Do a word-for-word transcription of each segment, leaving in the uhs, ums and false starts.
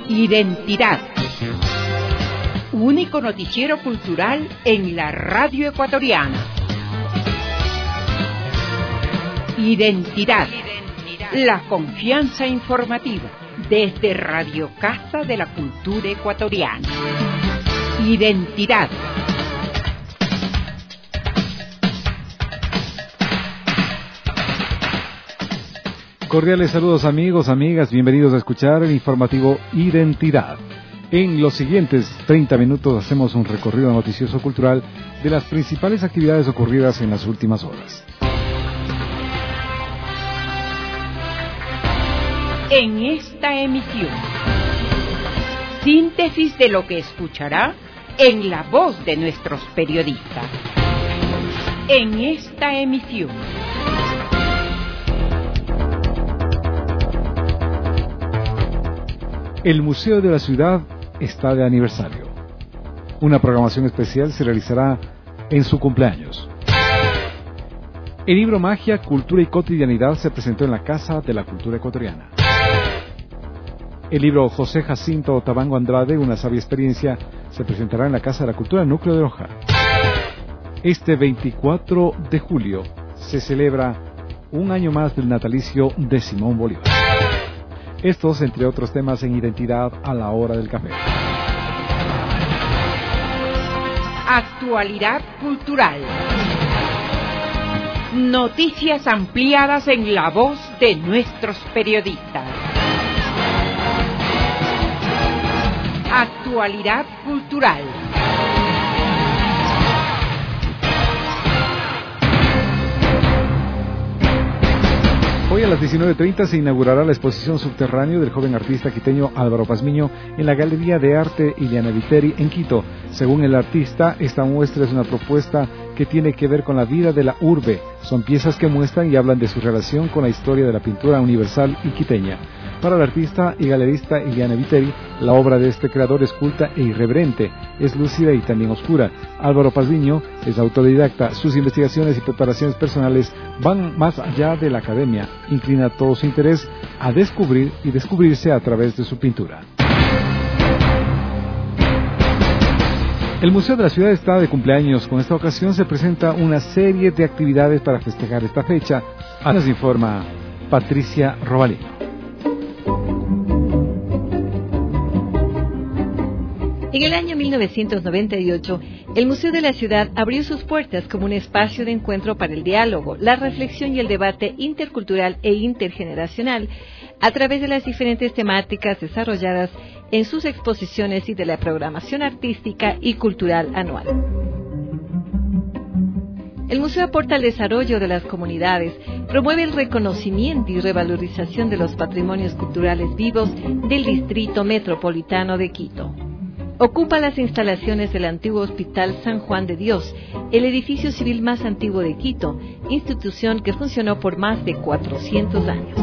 Identidad. Único noticiero cultural en la radio ecuatoriana. Identidad. La confianza informativa desde Radio Casa de la Cultura Ecuatoriana. Identidad. Cordiales saludos amigos, amigas, bienvenidos a escuchar el informativo Identidad. En los siguientes treinta minutos hacemos un recorrido noticioso cultural de las principales actividades ocurridas en las últimas horas. En esta emisión, síntesis de lo que escuchará en la voz de nuestros periodistas. En esta emisión, el Museo de la Ciudad está de aniversario. Una programación especial se realizará en su cumpleaños. El libro Magia, Cultura y Cotidianidad se presentó en la Casa de la Cultura Ecuatoriana. El libro José Jacinto Tabango Andrade, Una sabia experiencia, se presentará en la Casa de la Cultura Núcleo de Loja. Este veinticuatro de julio se celebra un año más del natalicio de Simón Bolívar. Estos, entre otros temas, en Identidad a la hora del café. Actualidad cultural. Noticias ampliadas en la voz de nuestros periodistas. Actualidad cultural. Hoy a las diecinueve treinta se inaugurará la exposición Subterráneo del joven artista quiteño Álvaro Pazmiño en la Galería de Arte Ileana Viteri en Quito. Según el artista, esta muestra es una propuesta que tiene que ver con la vida de la urbe. Son piezas que muestran y hablan de su relación con la historia de la pintura universal y quiteña. Para el artista y galerista Ileana Viteri, la obra de este creador es culta e irreverente, es lúcida y también oscura. Álvaro Pazmiño es autodidacta, sus investigaciones y preparaciones personales van más allá de la academia, inclina todo su interés a descubrir y descubrirse a través de su pintura. El Museo de la Ciudad está de cumpleaños. Con esta ocasión se presenta una serie de actividades para festejar esta fecha. Nos informa Patricia Robalino. En el año mil novecientos noventa y ocho, el Museo de la Ciudad abrió sus puertas como un espacio de encuentro para el diálogo, la reflexión y el debate intercultural e intergeneracional a través de las diferentes temáticas desarrolladas en sus exposiciones y de la programación artística y cultural anual. El museo aporta al desarrollo de las comunidades, promueve el reconocimiento y revalorización de los patrimonios culturales vivos del Distrito Metropolitano de Quito. Ocupa las instalaciones del antiguo Hospital San Juan de Dios, el edificio civil más antiguo de Quito, institución que funcionó por más de cuatrocientos años.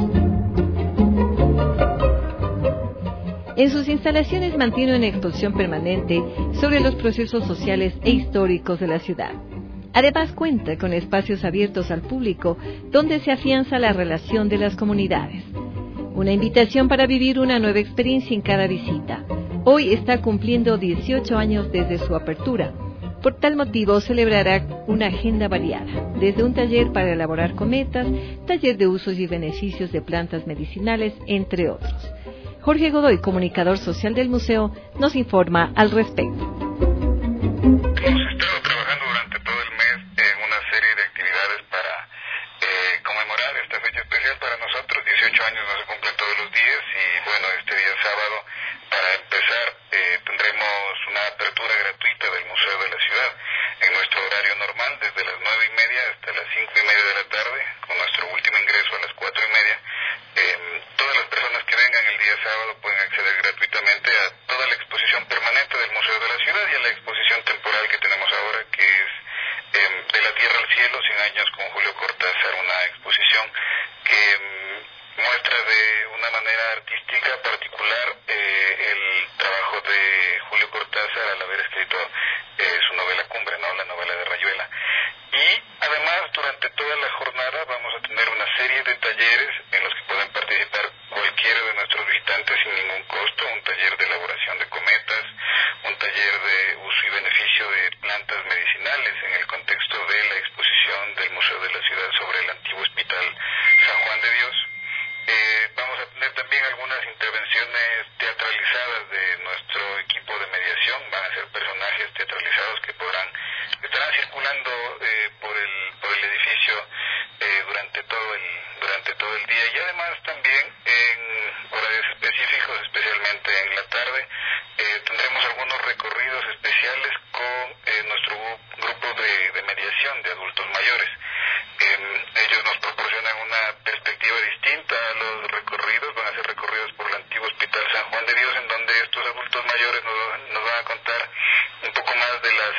En sus instalaciones mantiene una exposición permanente sobre los procesos sociales e históricos de la ciudad. Además cuenta con espacios abiertos al público donde se afianza la relación de las comunidades. Una invitación para vivir una nueva experiencia en cada visita. Hoy está cumpliendo dieciocho años desde su apertura. Por tal motivo celebrará una agenda variada, desde un taller para elaborar cometas, taller de usos y beneficios de plantas medicinales, entre otros. Jorge Godoy, comunicador social del museo, nos informa al respecto. Hemos estado trabajando durante todo el mes en una serie de actividades para eh, conmemorar esta fecha especial para nosotros. dieciocho años no se cumplen todos los días y bueno, este día sábado, para empezar, eh, tendremos una apertura gratuita del Museo de la Ciudad en nuestro horario normal, desde las nueve y media hasta las cinco y media de la tarde, con nuestro último ingreso a las cuatro y media. Eh, todas las personas que vengan el día sábado pueden acceder gratuitamente a toda la exposición permanente del Museo de la Ciudad y a la exposición temporal que tenemos ahora, que es eh, De la Tierra al Cielo, cien años con Julio Cortázar, una exposición que eh, muestra de una manera artística particular eh, el trabajo de Julio Cortázar al haber escrito eh, su novela Cumbre, ¿no? La novela de Rayuela. Y además, durante toda la jornada vamos a tener una serie de talleres en los que pueden participar cualquiera de nuestros visitantes sin ningún costo, un taller de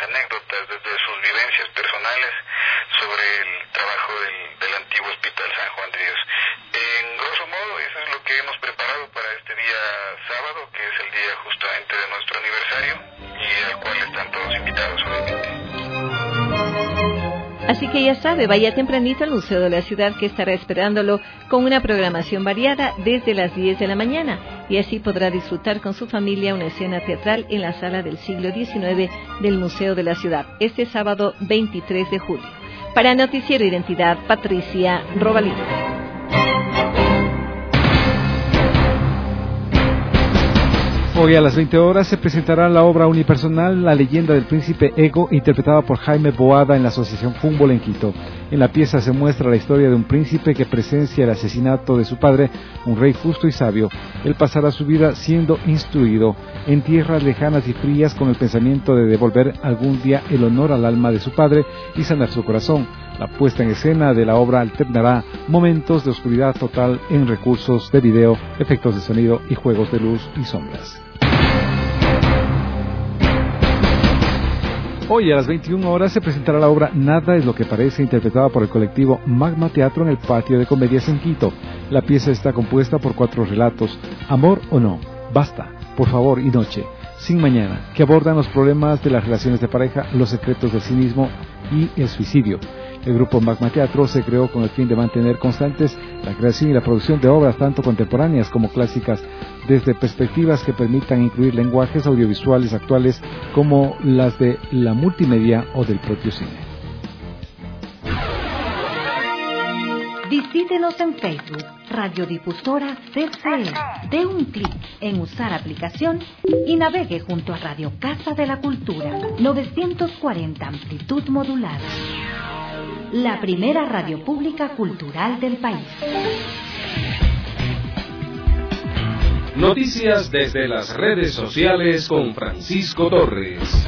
anécdotas, desde sus vivencias personales sobre el trabajo del, del antiguo Hospital San Juan de Dios. En grosso modo, eso es lo que hemos preparado para este día sábado, que es el día justamente de nuestro aniversario, y al cual están todos invitados, obviamente. Así que ya sabe, vaya tempranito al Museo de la Ciudad, que estará esperándolo con una programación variada desde las diez de la mañana, y así podrá disfrutar con su familia una escena teatral en la sala del siglo diecinueve del Museo de la Ciudad, este sábado veintitrés de julio. Para Noticiero Identidad, Patricia Robalí. Hoy a las veinte horas se presentará la obra unipersonal La leyenda del príncipe Ego, interpretada por Jaime Boada en la Asociación Fútbol en Quito. En la pieza se muestra la historia de un príncipe que presencia el asesinato de su padre, un rey justo y sabio. Él pasará su vida siendo instruido en tierras lejanas y frías con el pensamiento de devolver algún día el honor al alma de su padre y sanar su corazón. La puesta en escena de la obra alternará momentos de oscuridad total en recursos de video, efectos de sonido y juegos de luz y sombras. Hoy a las veintiuna horas se presentará la obra Nada es lo que parece, interpretada por el colectivo Magma Teatro en el Patio de Comedias en Quito. La pieza está compuesta por cuatro relatos: Amor o no, Basta, Por favor y Noche, Sin mañana, que abordan los problemas de las relaciones de pareja, los secretos del cinismo y el suicidio. El grupo Magma Teatro se creó con el fin de mantener constantes la creación y la producción de obras tanto contemporáneas como clásicas, desde perspectivas que permitan incluir lenguajes audiovisuales actuales como las de la multimedia o del propio cine. Visítenos en Facebook, Radiodifusora C C E. Dé un clic en usar aplicación y navegue junto a Radio Casa de la Cultura, novecientos cuarenta amplitud modulada. La primera radio pública cultural del país. Noticias desde las redes sociales con Francisco Torres.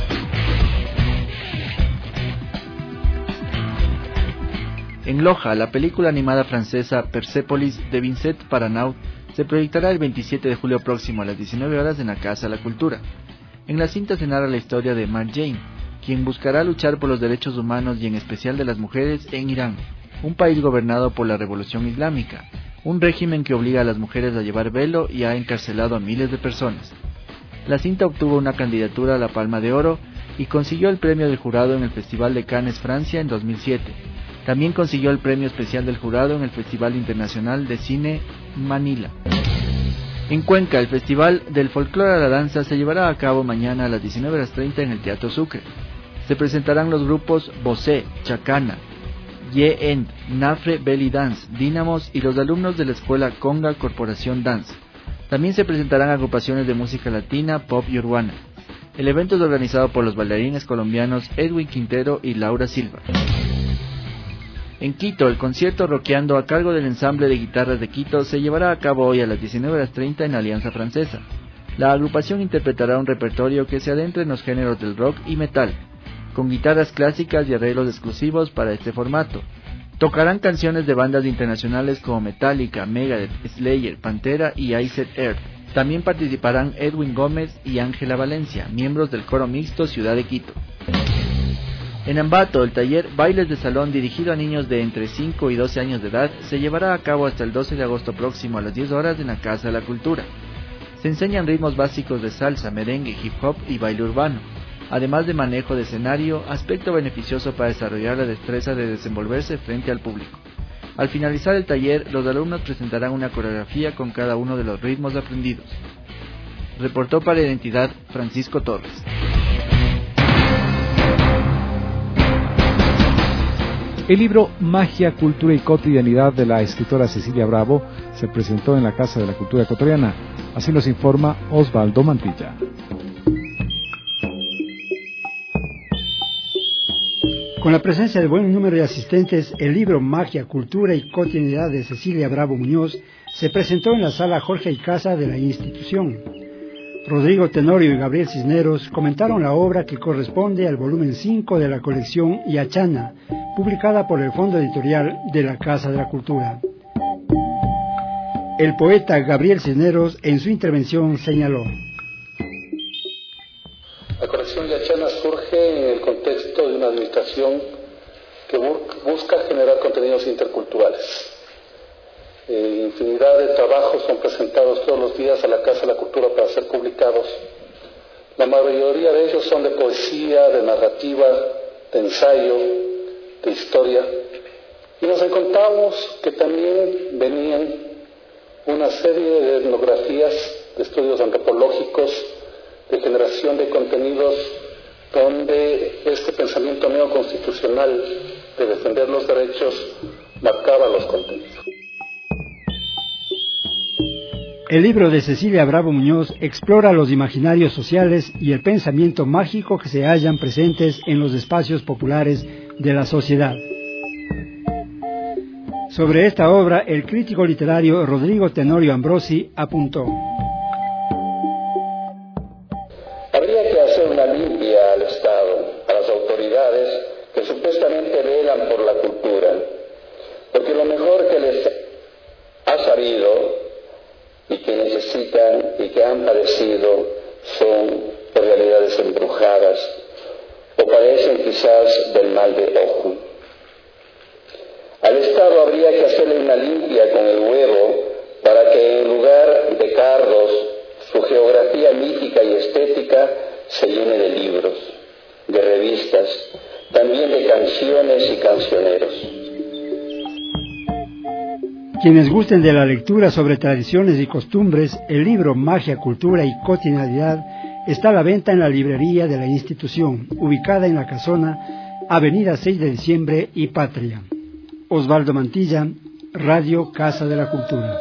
En Loja, la película animada francesa Persépolis de Vincent Paranaud se proyectará el veintisiete de julio próximo a las diecinueve horas en la Casa de la Cultura. En la cinta se narra la historia de Marjane, quien buscará luchar por los derechos humanos y en especial de las mujeres en Irán, un país gobernado por la Revolución Islámica, un régimen que obliga a las mujeres a llevar velo y ha encarcelado a miles de personas. La cinta obtuvo una candidatura a la Palma de Oro y consiguió el premio del jurado en el Festival de Cannes, Francia, en dos mil siete. También consiguió el premio especial del jurado en el Festival Internacional de Cine Manila. En Cuenca, el Festival del Folclore a la Danza se llevará a cabo mañana a las diecinueve horas treinta en el Teatro Sucre. Se presentarán los grupos Bosé, Chacana, Ye End, Nafre Belly Dance, Dínamos y los alumnos de la Escuela Conga Corporación Dance. También se presentarán agrupaciones de música latina, pop y urbana. El evento es organizado por los bailarines colombianos Edwin Quintero y Laura Silva. En Quito, el concierto Rockeando a cargo del ensamble de guitarras de Quito se llevará a cabo hoy a las diecinueve horas treinta en Alianza Francesa. La agrupación interpretará un repertorio que se adentra en los géneros del rock y metal, con guitarras clásicas y arreglos exclusivos para este formato. Tocarán canciones de bandas internacionales como Metallica, Megadeth, Slayer, Pantera y Iced Earth. También participarán Edwin Gómez y Ángela Valencia, miembros del coro mixto Ciudad de Quito. En Ambato, el taller Bailes de Salón dirigido a niños de entre cinco y doce años de edad se llevará a cabo hasta el doce de agosto próximo a las diez horas en la Casa de la Cultura. Se enseñan ritmos básicos de salsa, merengue, hip hop y baile urbano, además de manejo de escenario, aspecto beneficioso para desarrollar la destreza de desenvolverse frente al público. Al finalizar el taller, los alumnos presentarán una coreografía con cada uno de los ritmos aprendidos. Reportó para Identidad Francisco Torres. El libro Magia, Cultura y Cotidianidad de la escritora Cecilia Bravo se presentó en la Casa de la Cultura Ecuatoriana. Así nos informa Osvaldo Mantilla. Con la presencia de buen número de asistentes, el libro Magia, Cultura y Cotidianidad de Cecilia Bravo Muñoz se presentó en la sala Jorge y Casa de la institución. Rodrigo Tenorio y Gabriel Cisneros comentaron la obra que corresponde al volumen cinco de la colección Yachana, publicada por el Fondo Editorial de la Casa de la Cultura. El poeta Gabriel Cisneros en su intervención señaló: La colección Yachana surge en el contexto de una administración que busca generar contenidos interculturales. Eh, infinidad de trabajos son presentados todos los días a la Casa de la Cultura para ser publicados. La mayoría de ellos son de poesía, de narrativa, de ensayo, de historia. Y nos encontramos que también venían una serie de etnografías, de estudios antropológicos, de generación de contenidos, donde este pensamiento neoconstitucional de defender los derechos marcaba los contenidos. El libro de Cecilia Bravo Muñoz explora los imaginarios sociales y el pensamiento mágico que se hallan presentes en los espacios populares de la sociedad. Sobre esta obra, el crítico literario Rodrigo Tenorio Ambrosi apuntó: habría que hacer una limpia al Estado, a las autoridades que supuestamente velan por la cultura, porque lo mejor que les ha sabido y que necesitan y que han padecido son realidades embrujadas o padecen quizás del mal de ojo. Al Estado habría que hacerle una limpia con el huevo para que en lugar de cardos su geografía mítica y estética se llene de libros, de revistas, también de canciones y cancioneros. Quienes gusten de la lectura sobre tradiciones y costumbres, el libro Magia, Cultura y Cotidianidad está a la venta en la librería de la institución, ubicada en La Casona, Avenida seis de Diciembre y Patria. Osvaldo Mantilla, Radio Casa de la Cultura.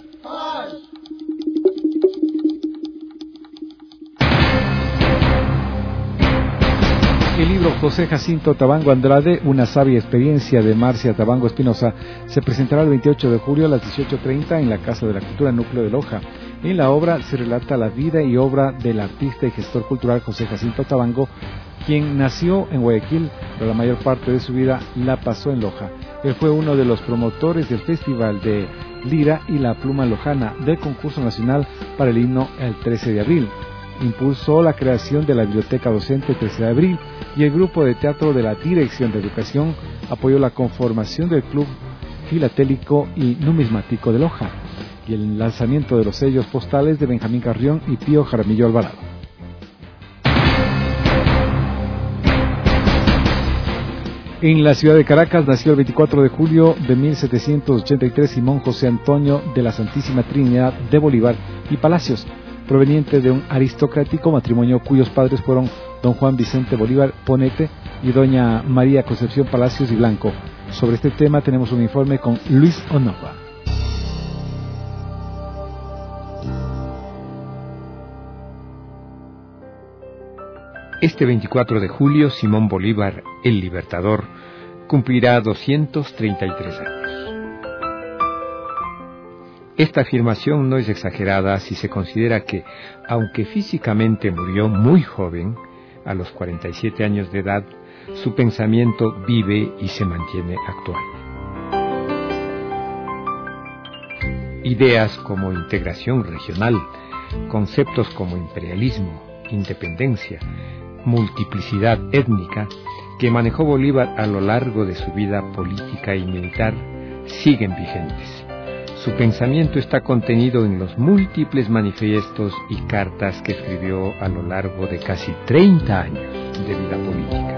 El libro José Jacinto Tabango Andrade, una sabia experiencia de Marcia Tabango Espinosa, se presentará el veintiocho de julio a las dieciocho treinta en la Casa de la Cultura, Núcleo de Loja. En la obra se relata la vida y obra del artista y gestor cultural José Jacinto Tabango, quien nació en Guayaquil, pero la mayor parte de su vida la pasó en Loja. Él fue uno de los promotores del Festival de Lira y la Pluma Lojana, del concurso nacional para el himno el trece de abril. Impulsó la creación de la Biblioteca Docente trece de abril y el grupo de teatro de la Dirección de Educación apoyó la conformación del Club Filatélico y Numismático de Loja y el lanzamiento de los sellos postales de Benjamín Carrión y Pío Jaramillo Alvarado. En la ciudad de Caracas nació el veinticuatro de julio de mil setecientos ochenta y tres Simón José Antonio de la Santísima Trinidad de Bolívar y Palacios, proveniente de un aristocrático matrimonio cuyos padres fueron don Juan Vicente Bolívar Ponete y doña María Concepción Palacios y Blanco. Sobre este tema tenemos un informe con Luis Onova. Este veinticuatro de julio, Simón Bolívar, el Libertador, cumplirá doscientos treinta y tres años. Esta afirmación no es exagerada si se considera que, aunque físicamente murió muy joven, a los cuarenta y siete años de edad, su pensamiento vive y se mantiene actual. Ideas como integración regional, conceptos como imperialismo, independencia, multiplicidad étnica, que manejó Bolívar a lo largo de su vida política y militar, siguen vigentes. Su pensamiento está contenido en los múltiples manifiestos y cartas que escribió a lo largo de casi treinta años de vida política.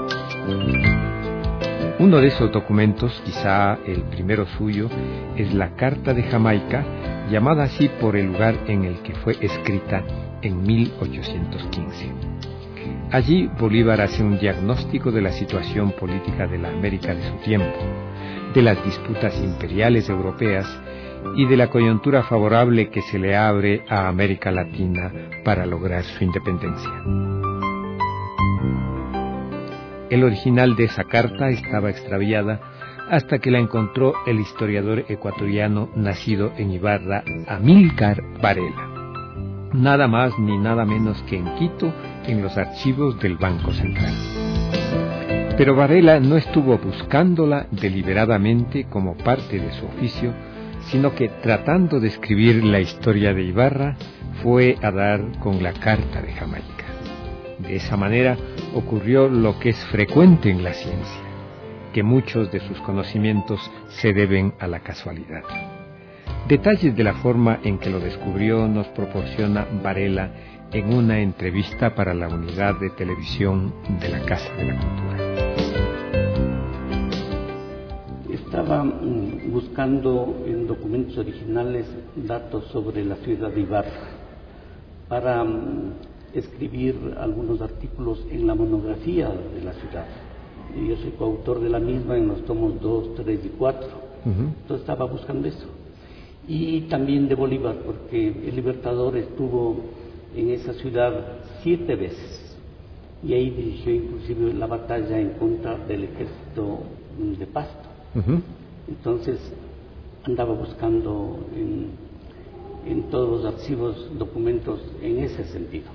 Uno de esos documentos, quizá el primero suyo, es la Carta de Jamaica, llamada así por el lugar en el que fue escrita en mil ochocientos quince. Allí Bolívar hace un diagnóstico de la situación política de la América de su tiempo, de las disputas imperiales europeas y de la coyuntura favorable que se le abre a América Latina para lograr su independencia. El original de esa carta estaba extraviada hasta que la encontró el historiador ecuatoriano nacido en Ibarra, Amílcar Varela, nada más ni nada menos que en Quito, en los archivos del Banco Central. Pero Varela no estuvo buscándola deliberadamente como parte de su oficio, sino que tratando de escribir la historia de Ibarra, fue a dar con la Carta de Jamaica. De esa manera ocurrió lo que es frecuente en la ciencia, que muchos de sus conocimientos se deben a la casualidad. Detalles de la forma en que lo descubrió nos proporciona Varela en una entrevista para la unidad de televisión de la Casa de la Cultura. Estaba mm, buscando en documentos originales datos sobre la ciudad de Ibarra para mm, escribir algunos artículos en la monografía de la ciudad. Y yo soy coautor de la misma en los tomos dos, tres y cuatro. Uh-huh. Entonces estaba buscando eso. Y también de Bolívar, porque el Libertador estuvo en esa ciudad siete veces. Y ahí dirigió inclusive la batalla en contra del ejército de Pasto. Uh-huh. Entonces andaba buscando en, en todos los archivos documentos en ese sentido.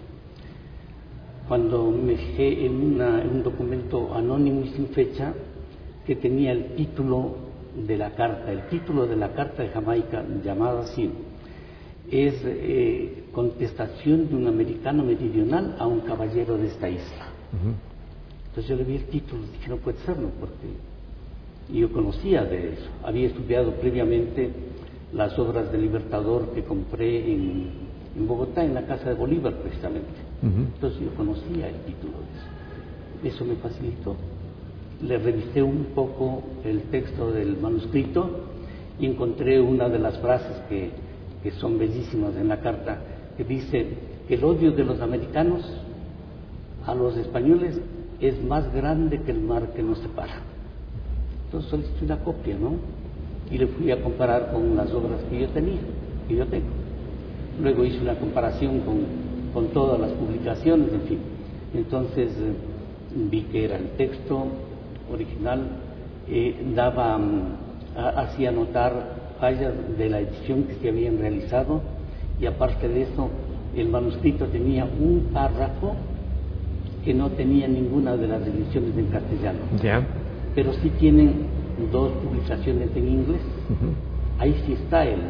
Cuando me fijé en, una, en un documento anónimo y sin fecha que tenía el título de la carta, el título de la carta de Jamaica, llamada así, es eh, contestación de un americano meridional a un caballero de esta isla. Uh-huh. Entonces yo le vi el título y dije, no puede serlo, porque yo conocía de eso. Había estudiado previamente las obras del Libertador que compré en, en Bogotá, en la Casa de Bolívar precisamente. Uh-huh. Entonces yo conocía el título de eso. Eso me facilitó. Le revisé un poco el texto del manuscrito y encontré una de las frases que, que son bellísimas en la carta, que dice que el odio de los americanos a los españoles es más grande que el mar que nos separa. Entonces solicité una copia, ¿no? Y le fui a comparar con las obras que yo tenía, que yo tengo. Luego hice una comparación con, con todas las publicaciones, en fin. Entonces eh, vi que era el texto original, eh, daba, um, hacía notar fallas de la edición que se habían realizado, y aparte de eso, el manuscrito tenía un párrafo que no tenía ninguna de las ediciones en castellano. Ya. Yeah. Pero sí tienen dos publicaciones en inglés. Uh-huh. Ahí sí está el,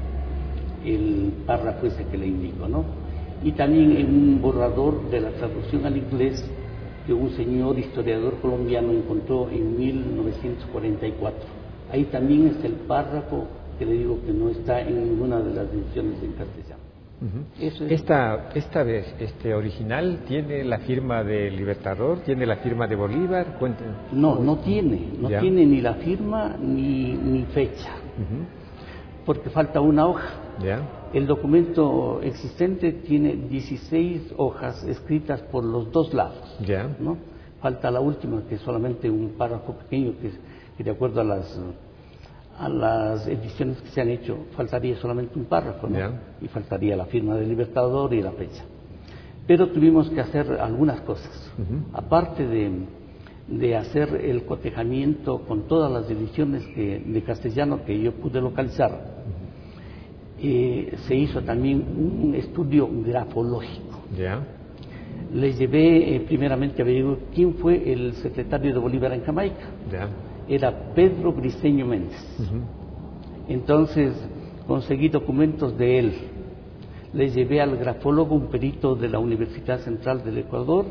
el párrafo ese que le indico, ¿no? Y también en un borrador de la traducción al inglés que un señor historiador colombiano encontró en mil novecientos cuarenta y cuatro. Ahí también está el párrafo que le digo que no está en ninguna de las ediciones en castellano. Uh-huh. Eso es... esta, esta vez, este original tiene la firma del Libertador, tiene la firma de Bolívar. Cuéntenos. No, no tiene, no ¿Ya? tiene ni la firma ni, ni fecha, uh-huh. porque falta una hoja. ¿Ya? El documento existente tiene dieciséis hojas escritas por los dos lados. ¿Ya? ¿No? Falta la última, que es solamente un párrafo pequeño, que, que de acuerdo a las a las ediciones que se han hecho, faltaría solamente un párrafo, ¿no? Yeah. Y faltaría la firma del Libertador y la fecha. Pero tuvimos que hacer algunas cosas. Uh-huh. Aparte de, de hacer el cotejamiento con todas las ediciones que, de castellano que yo pude localizar, uh-huh. eh, se hizo también un estudio grafológico. Yeah. Le llevé eh, primeramente a averiguar quién fue el secretario de Bolívar en Jamaica. Yeah. Era Pedro Briceño Méndez. Uh-huh. Entonces conseguí documentos de él. Le llevé al grafólogo, un perito de la Universidad Central del Ecuador,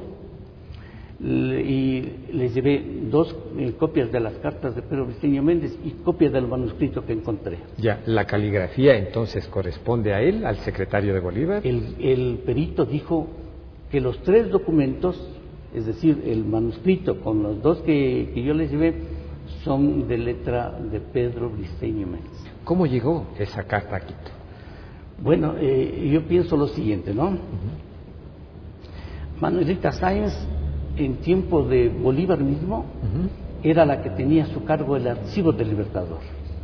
le, y le llevé dos eh, copias de las cartas de Pedro Briceño Méndez y copias del manuscrito que encontré. Ya, la caligrafía entonces corresponde a él, al secretario de Bolívar. El, el perito dijo que los tres documentos, es decir, el manuscrito con los dos que, que yo le llevé, son de letra de Pedro Briceño Méndez. ¿Cómo llegó esa carta a Quito? Bueno, eh, yo pienso lo siguiente, ¿no? Uh-huh. Manuelita Sáenz, en tiempo de Bolívar mismo, uh-huh. era la que tenía a su cargo el archivo del Libertador.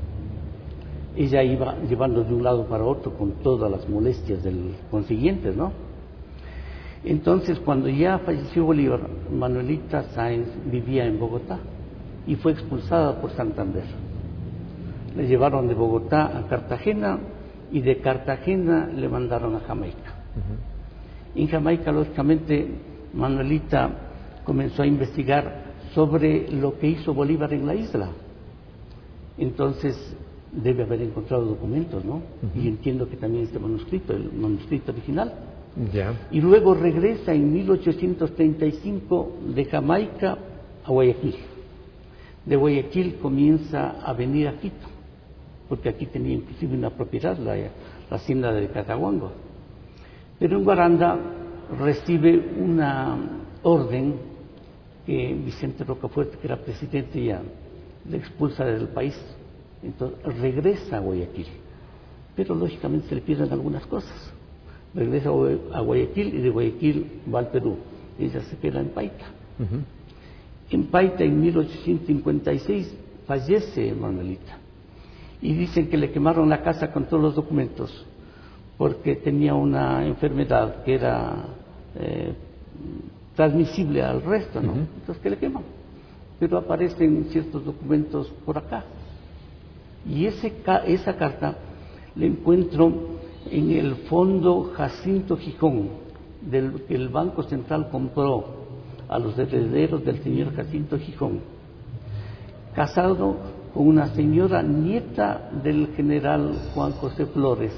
Ella iba llevando de un lado para otro con todas las molestias del consiguiente, ¿no? Entonces, cuando ya falleció Bolívar, Manuelita Sáenz vivía en Bogotá y fue expulsada por Santander. Le llevaron de Bogotá a Cartagena y de Cartagena le mandaron a Jamaica. Uh-huh. En Jamaica, lógicamente, Manuelita comenzó a investigar sobre lo que hizo Bolívar en la isla. Entonces debe haber encontrado documentos, ¿no? Uh-huh. Y entiendo que también este manuscrito, el manuscrito original, Ya. Y luego regresa en mil ochocientos treinta y cinco de Jamaica a Guayaquil. De Guayaquil comienza a venir a Quito, porque aquí tenía inclusive una propiedad, la, la hacienda de Cataguango. Pero en Guaranda recibe una orden que Vicente Rocafuerte, que era presidente, ya le expulsa del país. Entonces regresa a Guayaquil, pero lógicamente se le pierden algunas cosas. Regresa a Guayaquil y de Guayaquil va al Perú. Ella se queda en Paita. Uh-huh. En Paita, en mil ochocientos cincuenta y seis, fallece Manuelita. Y dicen que le quemaron la casa con todos los documentos, porque tenía una enfermedad que era eh, transmisible al resto, ¿no? Uh-huh. Entonces, que le queman. Pero aparecen ciertos documentos por acá. Y ese, esa carta la encuentro en el fondo Jacinto Gijón, del que el Banco Central compró a los herederos del señor Jacinto Gijón, casado con una señora nieta del general Juan José Flores.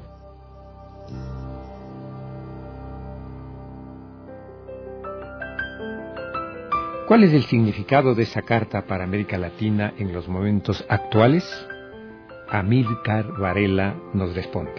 ¿Cuál es el significado de esa carta para América Latina en los momentos actuales? Amílcar Varela nos responde.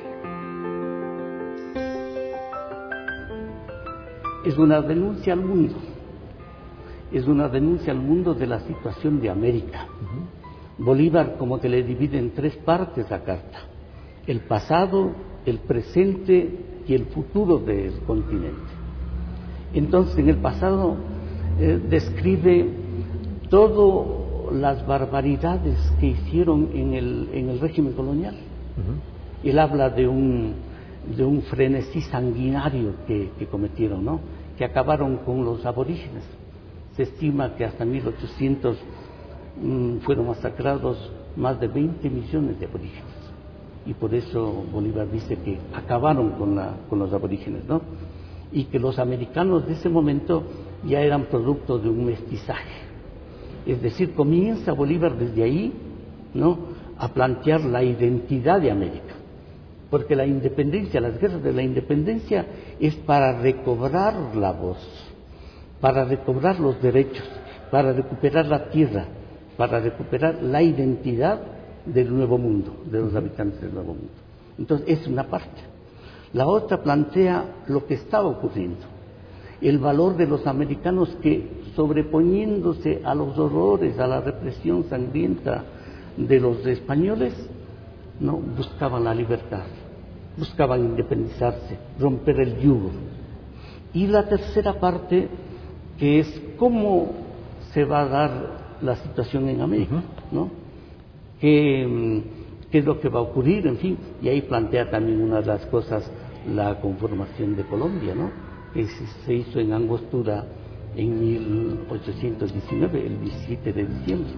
Es una denuncia al mundo, es una denuncia al mundo de la situación de América. Uh-huh. Bolívar como que le divide en tres partes la carta: el pasado, el presente y el futuro del continente. Entonces, en el pasado eh, describe todas las barbaridades que hicieron en el, en el régimen colonial. Uh-huh. Él habla de un, de un frenesí sanguinario que, que cometieron, ¿no? Que acabaron con los aborígenes. Se estima que hasta mil ochocientos mmm, fueron masacrados más de veinte millones de aborígenes. Y por eso Bolívar dice que acabaron con, la, con los aborígenes, ¿no? Y que los americanos de ese momento ya eran producto de un mestizaje. Es decir, comienza Bolívar desde ahí, ¿no?, a plantear la identidad de América. Porque la independencia, las guerras de la independencia es para recobrar la voz, para recobrar los derechos, para recuperar la tierra, para recuperar la identidad del nuevo mundo, de los habitantes del nuevo mundo. Entonces, es una parte. La otra plantea lo que estaba ocurriendo, el valor de los americanos que, sobreponiéndose a los horrores, a la represión sangrienta de los españoles, no buscaban la libertad, buscaban independizarse, romper el yugo. Y la tercera parte, que es cómo se va a dar la situación en América, ¿no? ¿Qué, qué es lo que va a ocurrir? En fin, y ahí plantea también una de las cosas, la conformación de Colombia, ¿no?, que se hizo en Angostura en mil ochocientos diecinueve, el diecisiete de diciembre.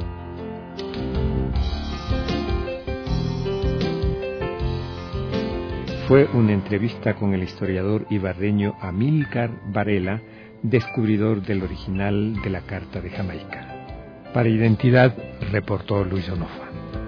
Fue una entrevista con el historiador ibarreño Amílcar Varela, descubridor del original de la Carta de Jamaica. Para Identidad, reportó Luis Onofa.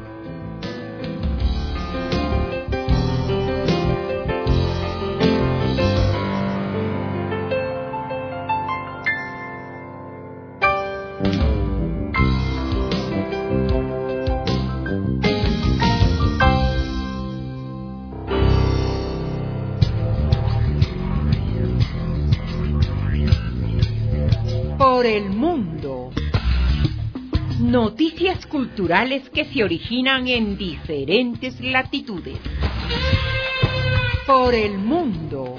Por el mundo. Noticias culturales que se originan en diferentes latitudes. Por el mundo.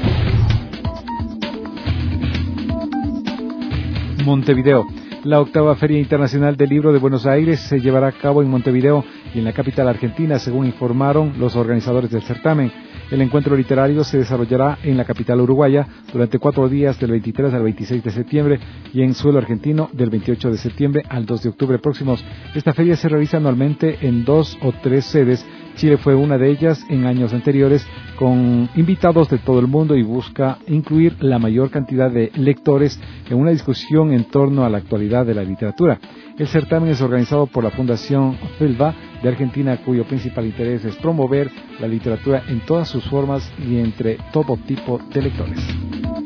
Montevideo. La octava Feria Internacional del Libro de Buenos Aires se llevará a cabo en Montevideo y en la capital argentina, según informaron los organizadores del certamen. El encuentro literario se desarrollará en la capital uruguaya durante cuatro días, del veintitrés al veintiséis de septiembre, y en suelo argentino del veintiocho de septiembre al dos de octubre próximos. Esta feria se realiza anualmente en dos o tres sedes Chile fue una de ellas en años anteriores, con invitados de todo el mundo, y busca incluir la mayor cantidad de lectores en una discusión en torno a la actualidad de la literatura. El certamen es organizado por la Fundación Filva de Argentina, cuyo principal interés es promover la literatura en todas sus formas y entre todo tipo de lectores.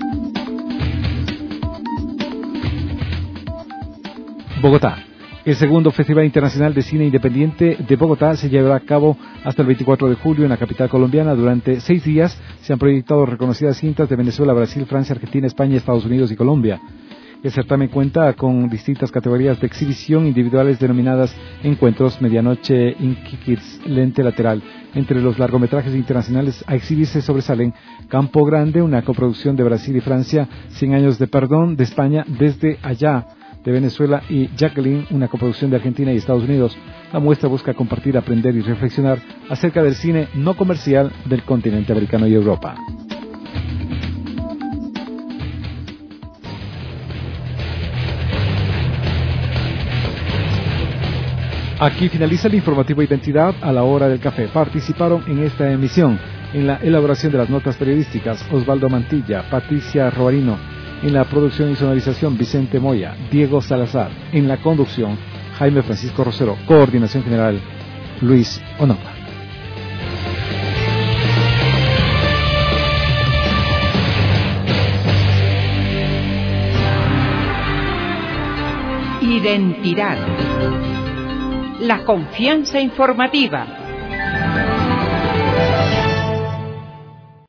Bogotá. El segundo Festival Internacional de Cine Independiente de Bogotá se llevará a cabo hasta el veinticuatro de julio en la capital colombiana. Durante seis días se han proyectado reconocidas cintas de Venezuela, Brasil, Francia, Argentina, España, Estados Unidos y Colombia. El certamen cuenta con distintas categorías de exhibición individuales denominadas Encuentros, Medianoche, Inquiquits, Lente Lateral. Entre los largometrajes internacionales a exhibirse sobresalen Campo Grande, una coproducción de Brasil y Francia, Cien años de perdón de España, Desde allá de Venezuela, y Jacqueline, una coproducción de Argentina y Estados Unidos. La muestra busca compartir, aprender y reflexionar acerca del cine no comercial del continente americano y Europa. Aquí finaliza el informativo Identidad a la hora del café. Participaron en esta emisión, en la elaboración de las notas periodísticas, Osvaldo Mantilla, Patricia Robarino; en la producción y sonorización, Vicente Moya, Diego Salazar; en la conducción, Jaime Francisco Rosero; coordinación general, Luis Onoma. Identidad. La confianza informativa.